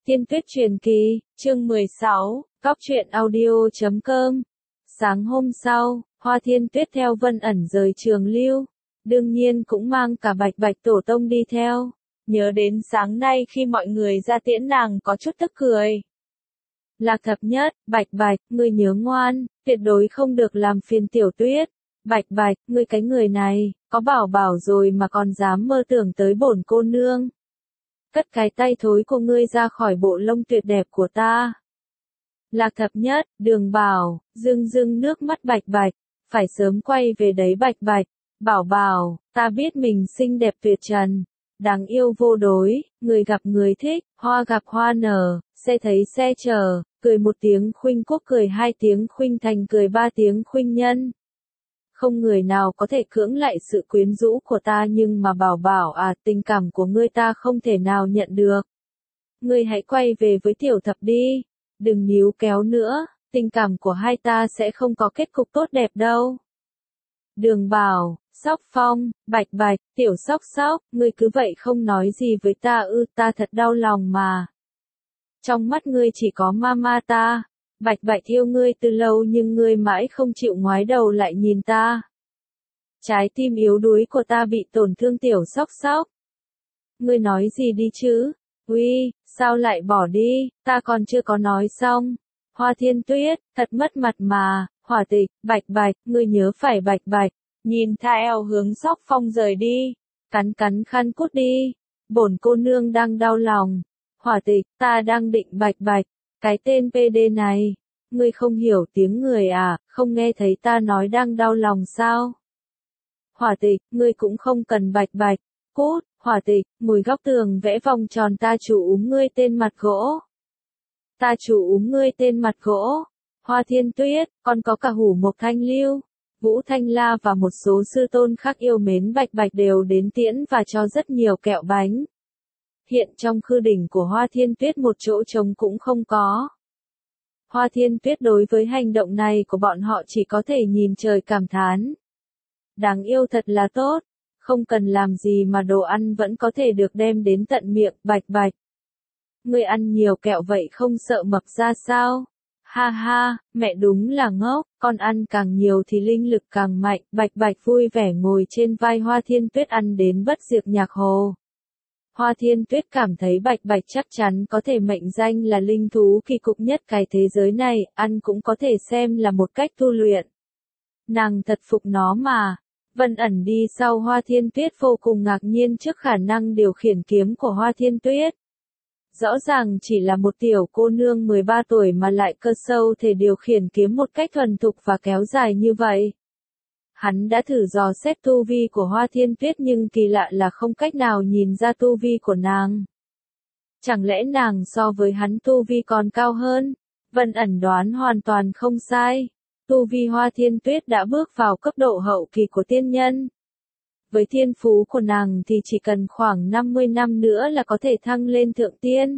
Thiên Tuyết Truyền Kỳ, chương 16, Cóc truyện audio.com. Sáng hôm sau, Hoa Thiên Tuyết theo Vân ẩn rời Trường Lưu, đương nhiên cũng mang cả Bạch Bạch tổ tông đi theo. Nhớ đến sáng nay khi mọi người ra tiễn nàng có chút tức cười. Lạc Thập Nhất, Bạch Bạch, ngươi nhớ ngoan, tuyệt đối không được làm phiền Tiểu Tuyết. Bạch Bạch, ngươi cái người này, có bảo bảo rồi mà còn dám mơ tưởng tới bổn cô nương. Cất cái tay thối của ngươi ra khỏi bộ lông tuyệt đẹp của ta. Lạc Thập Nhất, Đường Bảo, rưng nước mắt Bạch Bạch, phải sớm quay về đấy Bạch Bạch. Bảo bảo, ta biết mình xinh đẹp tuyệt trần, đáng yêu vô đối, người gặp người thích, hoa gặp hoa nở, xe thấy xe chở, cười một tiếng khuynh quốc, cười hai tiếng khuynh thành, cười ba tiếng khuynh nhân. Không người nào có thể cưỡng lại sự quyến rũ của ta, nhưng mà bảo bảo à, tình cảm của ngươi ta không thể nào nhận được. Ngươi hãy quay về với Tiểu Thập đi, đừng níu kéo nữa, tình cảm của hai ta sẽ không có kết cục tốt đẹp đâu. Đường Bảo, Sóc Phong, Bạch Bạch, Tiểu Sóc Sóc, ngươi cứ vậy không nói gì với ta ư? Ta thật đau lòng mà. Trong mắt ngươi chỉ có mama ta. Bạch Bạch yêu ngươi từ lâu nhưng ngươi mãi không chịu ngoái đầu lại nhìn ta. Trái tim yếu đuối của ta bị tổn thương Tiểu Sóc Sóc. Ngươi nói gì đi chứ? Uy, sao lại bỏ đi, ta còn chưa có nói xong. Hoa Thiên Tuyết, thật mất mặt mà. Hỏa Tịch, Bạch Bạch, ngươi nhớ phải Bạch Bạch. Nhìn theo hướng Sóc Phong rời đi. Cắn khăn cút đi. Bổn cô nương đang đau lòng. Hỏa Tịch, ta đang định Bạch Bạch. Cái tên PD này, ngươi không hiểu tiếng người à, không nghe thấy ta nói đang đau lòng sao? Hỏa Tịch, ngươi cũng không cần Bạch Bạch, cút. Hỏa Tịch, ngồi góc tường vẽ vòng tròn, ta chủ úm ngươi tên mặt gỗ. Ta chủ úm ngươi tên mặt gỗ. Hoa Thiên Tuyết, còn có cả Hủ Mộc Thanh Lưu, Vũ Thanh La và một số sư tôn khác yêu mến Bạch Bạch đều đến tiễn và cho rất nhiều kẹo bánh. Hiện trong khư đỉnh của Hoa Thiên Tuyết một chỗ trống cũng không có. Hoa Thiên Tuyết đối với hành động này của bọn họ chỉ có thể nhìn trời cảm thán. Đáng yêu thật là tốt, không cần làm gì mà đồ ăn vẫn có thể được đem đến tận miệng. Bạch Bạch, ngươi ăn nhiều kẹo vậy không sợ mập ra sao? Ha ha, mẹ đúng là ngốc, con ăn càng nhiều thì linh lực càng mạnh. Bạch Bạch vui vẻ ngồi trên vai Hoa Thiên Tuyết ăn đến bất diệt nhạc hồ. Hoa Thiên Tuyết cảm thấy Bạch Bạch chắc chắn có thể mệnh danh là linh thú kỳ cục nhất cái thế giới này, ăn cũng có thể xem là một cách tu luyện. Nàng thật phục nó mà. Vân ẩn đi sau Hoa Thiên Tuyết vô cùng ngạc nhiên trước khả năng điều khiển kiếm của Hoa Thiên Tuyết. Rõ ràng chỉ là một tiểu cô nương 13 tuổi mà lại cơ sâu thể điều khiển kiếm một cách thuần thục và kéo dài như vậy. Hắn đã thử dò xét tu vi của Hoa Thiên Tuyết nhưng kỳ lạ là không cách nào nhìn ra tu vi của nàng. Chẳng lẽ nàng so với hắn tu vi còn cao hơn? Vân ẩn đoán hoàn toàn không sai. Tu vi Hoa Thiên Tuyết đã bước vào cấp độ hậu kỳ của tiên nhân. Với thiên phú của nàng thì chỉ cần khoảng 50 năm nữa là có thể thăng lên thượng tiên.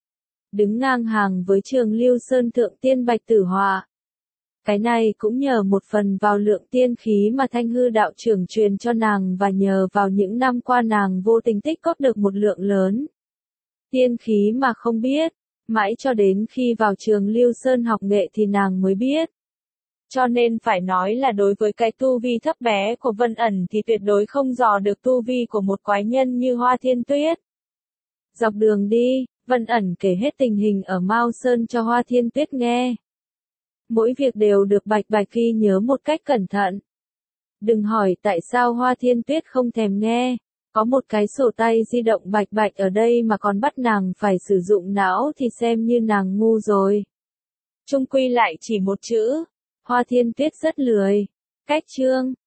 Đứng ngang hàng với Trường Lưu Sơn thượng tiên Bạch Tử Họa. Cái này cũng nhờ một phần vào lượng tiên khí mà Thanh Hư đạo trưởng truyền cho nàng và nhờ vào những năm qua nàng vô tình tích góp được một lượng lớn tiên khí mà không biết, mãi cho đến khi vào Trường Lưu Sơn học nghệ thì nàng mới biết. Cho nên phải nói là đối với cái tu vi thấp bé của Vân ẩn thì tuyệt đối không dò được tu vi của một quái nhân như Hoa Thiên Tuyết. Dọc đường đi, Vân ẩn kể hết tình hình ở Mao Sơn cho Hoa Thiên Tuyết nghe. Mỗi việc đều được Bạch Bạch ghi nhớ một cách cẩn thận. Đừng hỏi tại sao Hoa Thiên Tuyết không thèm nghe. Có một cái sổ tay di động Bạch Bạch ở đây mà còn bắt nàng phải sử dụng não thì xem như nàng ngu rồi. Chung quy lại chỉ một chữ. Hoa Thiên Tuyết rất lười. Cách chương.